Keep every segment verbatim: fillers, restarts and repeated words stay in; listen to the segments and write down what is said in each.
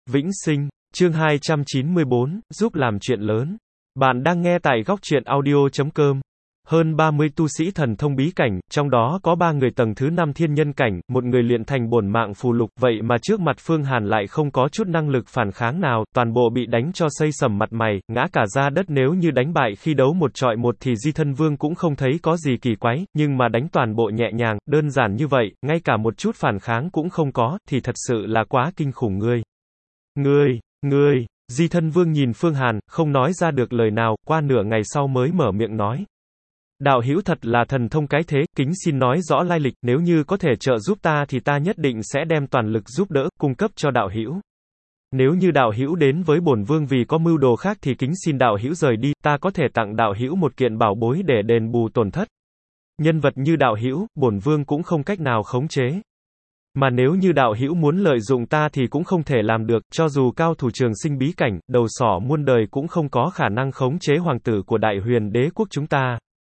Vĩnh sinh, chương hai trăm chín mươi bốn, giúp làm chuyện lớn. Bạn đang nghe tại góc truyện audio chấm com. Hơn ba mươi tu sĩ thần thông bí cảnh, trong đó có ba người tầng thứ năm thiên nhân cảnh, một người luyện thành bổn mạng phù lục, vậy mà trước mặt Phương Hàn lại không có chút năng lực phản kháng nào, toàn bộ bị đánh cho xây sầm mặt mày, ngã cả ra đất. Nếu như đánh bại khi đấu một trọi một thì Di Thân Vương cũng không thấy có gì kỳ quái, nhưng mà đánh toàn bộ nhẹ nhàng, đơn giản như vậy, ngay cả một chút phản kháng cũng không có, thì thật sự là quá kinh khủng. Ngươi, ngươi, ngươi, Di Thân Vương nhìn Phương Hàn, không nói ra được lời nào, qua nửa ngày sau mới mở miệng nói. Đạo hữu thật là thần thông cái thế, kính xin nói rõ lai lịch, nếu như có thể trợ giúp ta thì ta nhất định sẽ đem toàn lực giúp đỡ, cung cấp cho đạo hữu. Nếu như đạo hữu đến với bổn vương vì có mưu đồ khác thì kính xin đạo hữu rời đi, ta có thể tặng đạo hữu một kiện bảo bối để đền bù tổn thất. Nhân vật như đạo hữu, bổn vương cũng không cách nào khống chế. Mà nếu như đạo hữu muốn lợi dụng ta thì cũng không thể làm được, cho dù cao thủ trường sinh bí cảnh, đầu sỏ muôn đời cũng không có khả năng khống chế hoàng tử của Đại Huyền Đế quốc chúng ta.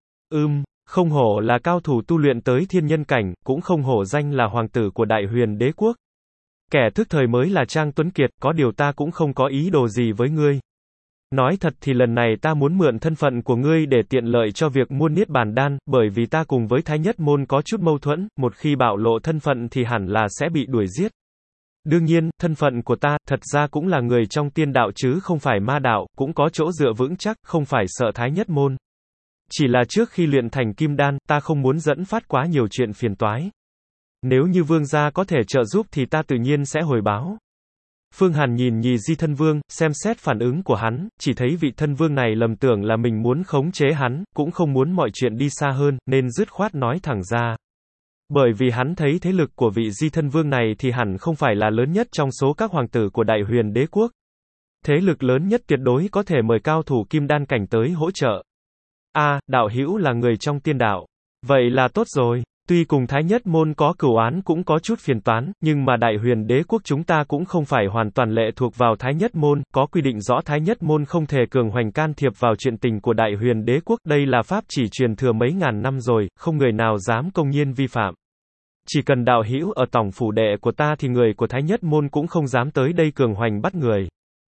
Ưm, không hổ là cao thủ tu luyện tới thiên nhân cảnh, cũng không hổ danh là hoàng tử của Đại Huyền Đế quốc. Kẻ thức thời mới là Trang Tuấn Kiệt, có điều ta cũng không có ý đồ gì với ngươi. Nói thật thì lần này ta muốn mượn thân phận của ngươi để tiện lợi cho việc mua Niết Bàn Đan, bởi vì ta cùng với Thái Nhất Môn có chút mâu thuẫn, một khi bạo lộ thân phận thì hẳn là sẽ bị đuổi giết. Đương nhiên, thân phận của ta, thật ra cũng là người trong tiên đạo chứ không phải ma đạo, cũng có chỗ dựa vững chắc, không phải sợ Thái Nhất Môn. Chỉ là trước khi luyện thành kim đan, ta không muốn dẫn phát quá nhiều chuyện phiền toái. Nếu như vương gia có thể trợ giúp thì ta tự nhiên sẽ hồi báo. Phương Hàn nhìn nhì Di Thân Vương, xem xét phản ứng của hắn, chỉ thấy vị thân vương này lầm tưởng là mình muốn khống chế hắn, cũng không muốn mọi chuyện đi xa hơn, nên dứt khoát nói thẳng ra. Bởi vì hắn thấy thế lực của vị Di Thân Vương này thì hẳn không phải là lớn nhất trong số các hoàng tử của Đại Huyền Đế quốc. Thế lực lớn nhất tuyệt đối có thể mời cao thủ kim đan cảnh tới hỗ trợ. A, à, đạo hữu là người trong tiên đạo. Vậy là tốt rồi. Tuy cùng Thái Nhất Môn có cửu oán cũng có chút phiền toán, nhưng mà Đại Huyền Đế quốc chúng ta cũng không phải hoàn toàn lệ thuộc vào Thái Nhất Môn, có quy định rõ Thái Nhất Môn không thể cường hoành can thiệp vào chuyện tình của Đại Huyền Đế quốc, đây là pháp chỉ truyền thừa mấy ngàn năm rồi, không người nào dám công nhiên vi phạm. Chỉ cần đạo hữu ở tổng phủ đệ của ta thì người của Thái Nhất Môn cũng không dám tới đây cường hoành bắt người.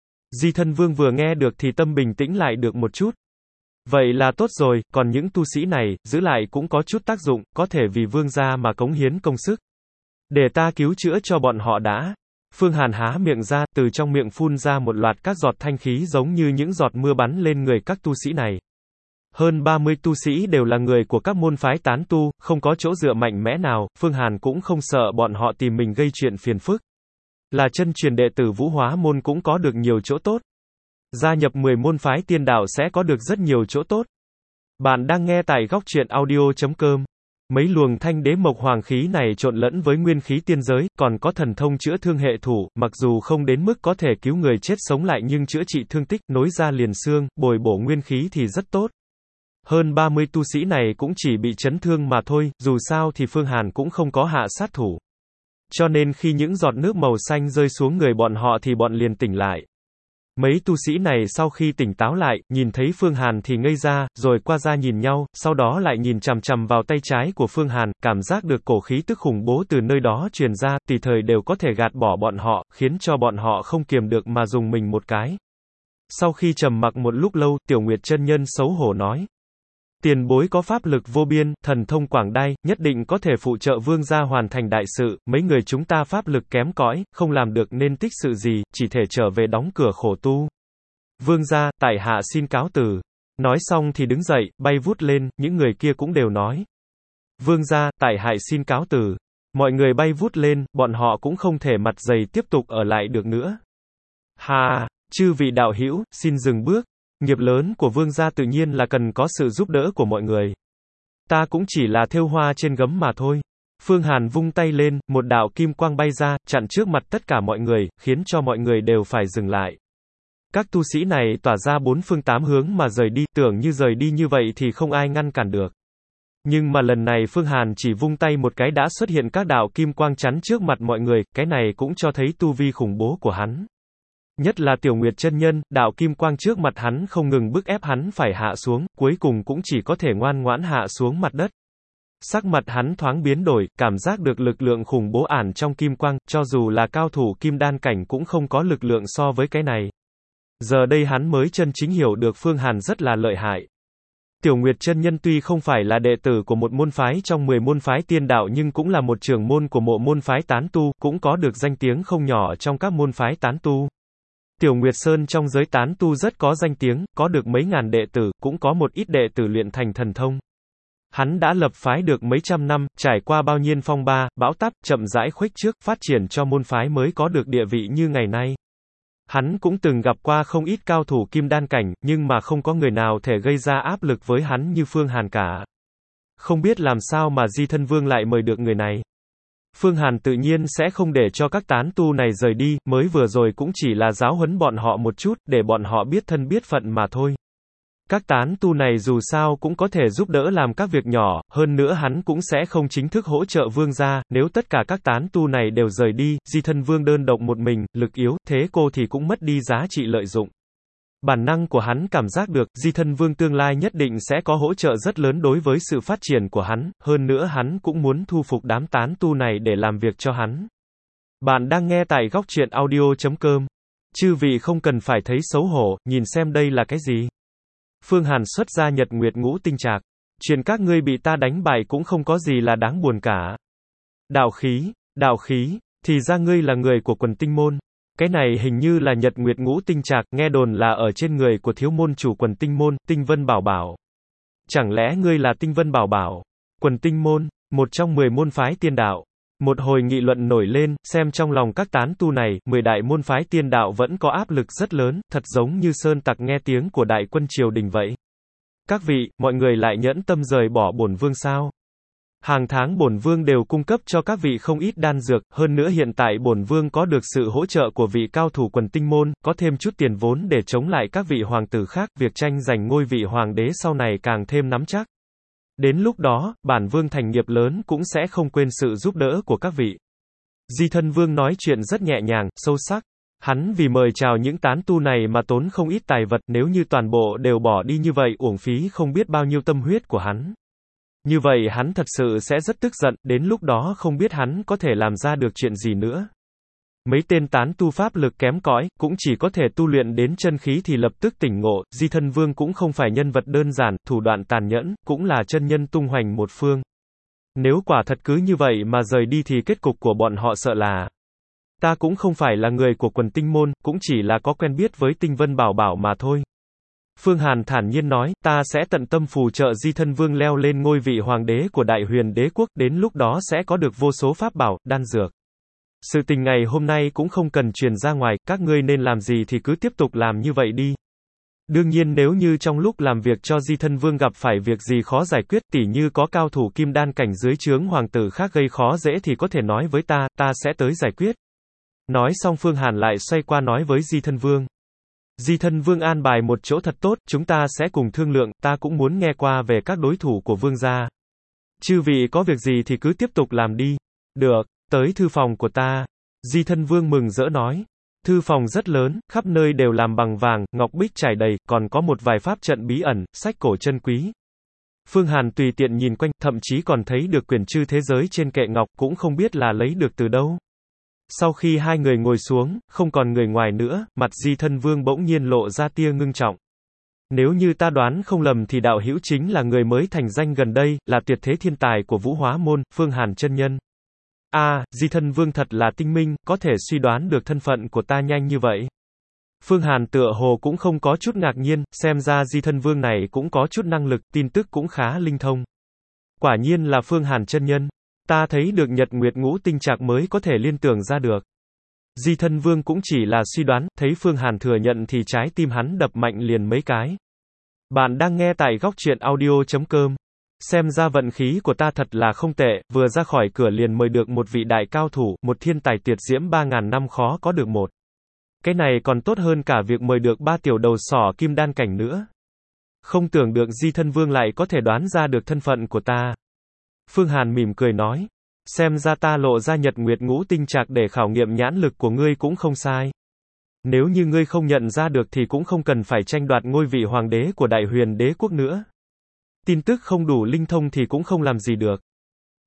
Di Thân Vương vừa nghe được thì tâm bình tĩnh lại được một chút. Vậy là tốt rồi, còn những tu sĩ này, giữ lại cũng có chút tác dụng, có thể vì vương gia mà cống hiến công sức. Để ta cứu chữa cho bọn họ đã. Phương Hàn há miệng ra, từ trong miệng phun ra một loạt các giọt thanh khí giống như những giọt mưa bắn lên người các tu sĩ này. Hơn ba mươi tu sĩ đều là người của các môn phái tán tu, không có chỗ dựa mạnh mẽ nào, Phương Hàn cũng không sợ bọn họ tìm mình gây chuyện phiền phức. Là chân truyền đệ tử Vũ Hóa môn cũng có được nhiều chỗ tốt. Gia nhập mười môn phái tiên đạo sẽ có được rất nhiều chỗ tốt. Bạn đang nghe tại góc truyện audio chấm com. Mấy luồng thanh đế mộc hoàng khí này trộn lẫn với nguyên khí tiên giới, còn có thần thông chữa thương hệ thủ, mặc dù không đến mức có thể cứu người chết sống lại nhưng chữa trị thương tích, nối ra liền xương, bồi bổ nguyên khí thì rất tốt. Hơn ba mươi tu sĩ này cũng chỉ bị chấn thương mà thôi, dù sao thì Phương Hàn cũng không có hạ sát thủ. Cho nên khi những giọt nước màu xanh rơi xuống người bọn họ thì bọn liền tỉnh lại. Mấy tu sĩ này sau khi tỉnh táo lại, nhìn thấy Phương Hàn thì ngây ra, rồi qua ra nhìn nhau, sau đó lại nhìn chằm chằm vào tay trái của Phương Hàn, cảm giác được cổ khí tức khủng bố từ nơi đó truyền ra, tùy thời đều có thể gạt bỏ bọn họ, khiến cho bọn họ không kiềm được mà dùng mình một cái. Sau khi trầm mặc một lúc lâu, Tiểu Nguyệt chân nhân xấu hổ nói. Tiền bối có pháp lực vô biên, thần thông quảng đại, nhất định có thể phụ trợ vương gia hoàn thành đại sự, mấy người chúng ta pháp lực kém cỏi, không làm được nên tích sự gì, chỉ thể trở về đóng cửa khổ tu. Vương gia, tại hạ xin cáo từ. Nói xong thì đứng dậy, bay vút lên, những người kia cũng đều nói. Vương gia, tại hạ xin cáo từ. Mọi người bay vút lên, bọn họ cũng không thể mặt dày tiếp tục ở lại được nữa. Hà, chư vị đạo hữu, xin dừng bước. Nghiệp lớn của vương gia tự nhiên là cần có sự giúp đỡ của mọi người. Ta cũng chỉ là thêu hoa trên gấm mà thôi. Phương Hàn vung tay lên, một đạo kim quang bay ra, chặn trước mặt tất cả mọi người, khiến cho mọi người đều phải dừng lại. Các tu sĩ này tỏa ra bốn phương tám hướng mà rời đi, tưởng như rời đi như vậy thì không ai ngăn cản được. Nhưng mà lần này Phương Hàn chỉ vung tay một cái đã xuất hiện các đạo kim quang chắn trước mặt mọi người, cái này cũng cho thấy tu vi khủng bố của hắn. Nhất là Tiểu Nguyệt chân nhân, đạo kim quang trước mặt hắn không ngừng bức ép hắn phải hạ xuống, cuối cùng cũng chỉ có thể ngoan ngoãn hạ xuống mặt đất. Sắc mặt hắn thoáng biến đổi, cảm giác được lực lượng khủng bố ẩn trong kim quang, cho dù là cao thủ kim đan cảnh cũng không có lực lượng so với cái này. Giờ đây hắn mới chân chính hiểu được Phương Hàn rất là lợi hại. Tiểu Nguyệt chân nhân tuy không phải là đệ tử của một môn phái trong mười môn phái tiên đạo nhưng cũng là một trưởng môn của một môn phái tán tu, cũng có được danh tiếng không nhỏ trong các môn phái tán tu. Tiểu Nguyệt Sơn trong giới tán tu rất có danh tiếng, có được mấy ngàn đệ tử, cũng có một ít đệ tử luyện thành thần thông. Hắn đã lập phái được mấy trăm năm, trải qua bao nhiêu phong ba, bão táp, chậm rãi khuếch trước, phát triển cho môn phái mới có được địa vị như ngày nay. Hắn cũng từng gặp qua không ít cao thủ kim đan cảnh, nhưng mà không có người nào thể gây ra áp lực với hắn như Phương Hàn cả. Không biết làm sao mà Di Thân Vương lại mời được người này. Phương Hàn tự nhiên sẽ không để cho các tán tu này rời đi, mới vừa rồi cũng chỉ là giáo huấn bọn họ một chút, để bọn họ biết thân biết phận mà thôi. Các tán tu này dù sao cũng có thể giúp đỡ làm các việc nhỏ, hơn nữa hắn cũng sẽ không chính thức hỗ trợ vương gia, nếu tất cả các tán tu này đều rời đi, Di Thân Vương đơn độc một mình, lực yếu, thế cô thì cũng mất đi giá trị lợi dụng. Bản năng của hắn cảm giác được, Di Thân Vương tương lai nhất định sẽ có hỗ trợ rất lớn đối với sự phát triển của hắn, hơn nữa hắn cũng muốn thu phục đám tán tu này để làm việc cho hắn. Bạn đang nghe tại góc truyện audio chấm com. Chư vị không cần phải thấy xấu hổ, nhìn xem đây là cái gì. Phương Hàn xuất ra Nhật Nguyệt Ngũ Tinh Trạc. Chuyện các ngươi bị ta đánh bại cũng không có gì là đáng buồn cả. Đạo khí, đạo khí, thì ra ngươi là người của quần tinh môn. Cái này hình như là Nhật Nguyệt Ngũ Tinh Trạc, nghe đồn là ở trên người của thiếu môn chủ quần tinh môn, Tinh Vân Bảo Bảo. Chẳng lẽ ngươi là Tinh Vân Bảo Bảo? Quần tinh môn, một trong mười môn phái tiên đạo. Một hồi nghị luận nổi lên, xem trong lòng các tán tu này, mười đại môn phái tiên đạo vẫn có áp lực rất lớn, thật giống như sơn tặc nghe tiếng của đại quân triều đình vậy. Các vị, mọi người lại nhẫn tâm rời bỏ bổn vương sao? Hàng tháng bổn vương đều cung cấp cho các vị không ít đan dược, hơn nữa hiện tại bổn vương có được sự hỗ trợ của vị cao thủ quần tinh môn, có thêm chút tiền vốn để chống lại các vị hoàng tử khác, việc tranh giành ngôi vị hoàng đế sau này càng thêm nắm chắc. Đến lúc đó, bản vương thành nghiệp lớn cũng sẽ không quên sự giúp đỡ của các vị. Di Thân Vương nói chuyện rất nhẹ nhàng, sâu sắc. Hắn vì mời chào những tán tu này mà tốn không ít tài vật, nếu như toàn bộ đều bỏ đi như vậy, uổng phí không biết bao nhiêu tâm huyết của hắn. Như vậy hắn thật sự sẽ rất tức giận, đến lúc đó không biết hắn có thể làm ra được chuyện gì nữa. Mấy tên tán tu pháp lực kém cỏi, cũng chỉ có thể tu luyện đến chân khí thì lập tức tỉnh ngộ, Di Thân Vương cũng không phải nhân vật đơn giản, thủ đoạn tàn nhẫn, cũng là chân nhân tung hoành một phương. Nếu quả thật cứ như vậy mà rời đi thì kết cục của bọn họ sợ là: ta cũng không phải là người của quần tinh môn, cũng chỉ là có quen biết với Tinh Vân Bảo Bảo mà thôi. Phương Hàn thản nhiên nói, ta sẽ tận tâm phù trợ Di Thân Vương leo lên ngôi vị hoàng đế của Đại Huyền Đế quốc, đến lúc đó sẽ có được vô số pháp bảo, đan dược. Sự tình ngày hôm nay cũng không cần truyền ra ngoài, các ngươi nên làm gì thì cứ tiếp tục làm như vậy đi. Đương nhiên nếu như trong lúc làm việc cho Di Thân Vương gặp phải việc gì khó giải quyết, tỉ như có cao thủ kim đan cảnh dưới trướng hoàng tử khác gây khó dễ thì có thể nói với ta, ta sẽ tới giải quyết. Nói xong Phương Hàn lại xoay qua nói với Di Thân Vương. Di Thân Vương an bài một chỗ thật tốt, chúng ta sẽ cùng thương lượng, ta cũng muốn nghe qua về các đối thủ của vương gia. Chư vị có việc gì thì cứ tiếp tục làm đi. Được, tới thư phòng của ta. Di Thân Vương mừng rỡ nói. Thư phòng rất lớn, khắp nơi đều làm bằng vàng, ngọc bích trải đầy, còn có một vài pháp trận bí ẩn, sách cổ chân quý. Phương Hàn tùy tiện nhìn quanh, thậm chí còn thấy được quyển chư thế giới trên kệ ngọc, cũng không biết là lấy được từ đâu. Sau khi hai người ngồi xuống, không còn người ngoài nữa, mặt Di Thân Vương bỗng nhiên lộ ra tia ngưng trọng. Nếu như ta đoán không lầm thì đạo hữu chính là người mới thành danh gần đây, là tuyệt thế thiên tài của Vũ Hóa môn, Phương Hàn chân nhân. A, à, Di Thân Vương thật là tinh minh, có thể suy đoán được thân phận của ta nhanh như vậy. Phương Hàn tựa hồ cũng không có chút ngạc nhiên, xem ra Di Thân Vương này cũng có chút năng lực, tin tức cũng khá linh thông. Quả nhiên là Phương Hàn chân nhân. Ta thấy được Nhật Nguyệt Ngũ Tinh Trạc mới có thể liên tưởng ra được. Di Thân Vương cũng chỉ là suy đoán, thấy Phương Hàn thừa nhận thì trái tim hắn đập mạnh liền mấy cái. Bạn đang nghe tại góc truyện audio chấm com. Xem ra vận khí của ta thật là không tệ, vừa ra khỏi cửa liền mời được một vị đại cao thủ, một thiên tài tuyệt diễm ba ngàn năm khó có được một. Cái này còn tốt hơn cả việc mời được ba tiểu đầu sỏ kim đan cảnh nữa. Không tưởng được Di Thân Vương lại có thể đoán ra được thân phận của ta. Phương Hàn mỉm cười nói. Xem ra ta lộ ra Nhật Nguyệt Ngũ Tinh Trạc để khảo nghiệm nhãn lực của ngươi cũng không sai. Nếu như ngươi không nhận ra được thì cũng không cần phải tranh đoạt ngôi vị hoàng đế của Đại Huyền Đế quốc nữa. Tin tức không đủ linh thông thì cũng không làm gì được.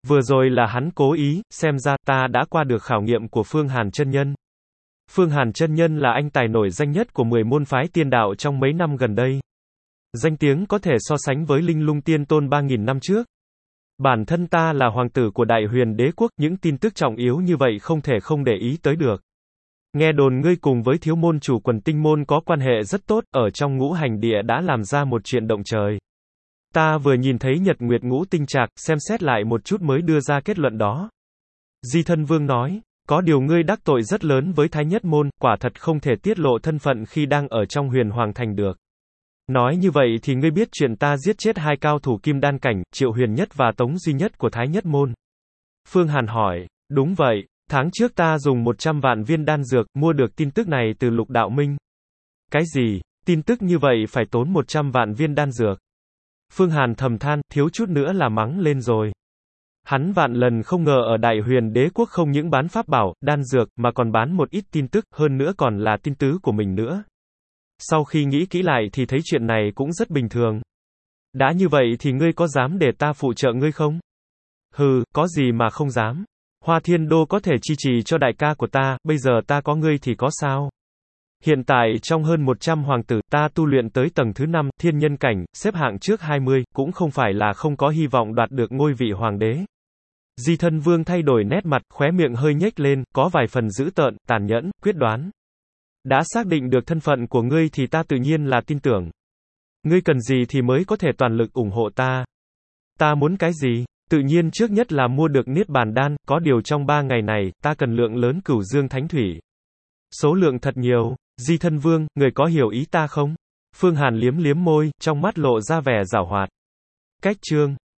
Vừa rồi là hắn cố ý, xem ra ta đã qua được khảo nghiệm của Phương Hàn chân nhân. Phương Hàn chân nhân là anh tài nổi danh nhất của mười môn phái tiên đạo trong mấy năm gần đây. Danh tiếng có thể so sánh với Linh Lung Tiên Tôn ba nghìn năm trước. Bản thân ta là hoàng tử của Đại Huyền Đế quốc, những tin tức trọng yếu như vậy không thể không để ý tới được. Nghe đồn ngươi cùng với thiếu môn chủ Quần Tinh môn có quan hệ rất tốt, ở trong ngũ hành địa đã làm ra một chuyện động trời. Ta vừa nhìn thấy nhật nguyệt ngũ tinh trạc, xem xét lại một chút mới đưa ra kết luận đó. Di Thân Vương nói, có điều ngươi đắc tội rất lớn với Thái Nhất môn, quả thật không thể tiết lộ thân phận khi đang ở trong Huyền Hoàng thành được. Nói như vậy thì ngươi biết chuyện ta giết chết hai cao thủ kim đan cảnh, Triệu Huyền Nhất và Tống Duy Nhất của Thái Nhất môn. Phương Hàn hỏi, đúng vậy, tháng trước ta dùng một trăm vạn viên đan dược, mua được tin tức này từ Lục Đạo Minh. Cái gì, tin tức như vậy phải tốn một trăm vạn viên đan dược? Phương Hàn thầm than, thiếu chút nữa là mắng lên rồi. Hắn vạn lần không ngờ ở Đại Huyền Đế quốc không những bán pháp bảo, đan dược, mà còn bán một ít tin tức, hơn nữa còn là tin tứ của mình nữa. Sau khi nghĩ kỹ lại thì thấy chuyện này cũng rất bình thường. Đã như vậy thì ngươi có dám để ta phụ trợ ngươi không? Hừ, có gì mà không dám. Hoa Thiên Đô có thể chi trì cho đại ca của ta, bây giờ ta có ngươi thì có sao? Hiện tại trong hơn một trăm hoàng tử, ta tu luyện tới tầng thứ năm, thiên nhân cảnh, xếp hạng trước hai mươi, cũng không phải là không có hy vọng đoạt được ngôi vị hoàng đế. Di Thân Vương thay đổi nét mặt, khóe miệng hơi nhếch lên, có vài phần dữ tợn, tàn nhẫn, quyết đoán. Đã xác định được thân phận của ngươi thì ta tự nhiên là tin tưởng. Ngươi cần gì thì mới có thể toàn lực ủng hộ ta. Ta muốn cái gì? Tự nhiên trước nhất là mua được Niết Bàn Đan, có điều trong ba ngày này, ta cần lượng lớn Cửu Dương Thánh Thủy. Số lượng thật nhiều. Di Thân Vương, người có hiểu ý ta không? Phương Hàn liếm liếm môi, trong mắt lộ ra vẻ giảo hoạt. Cách chương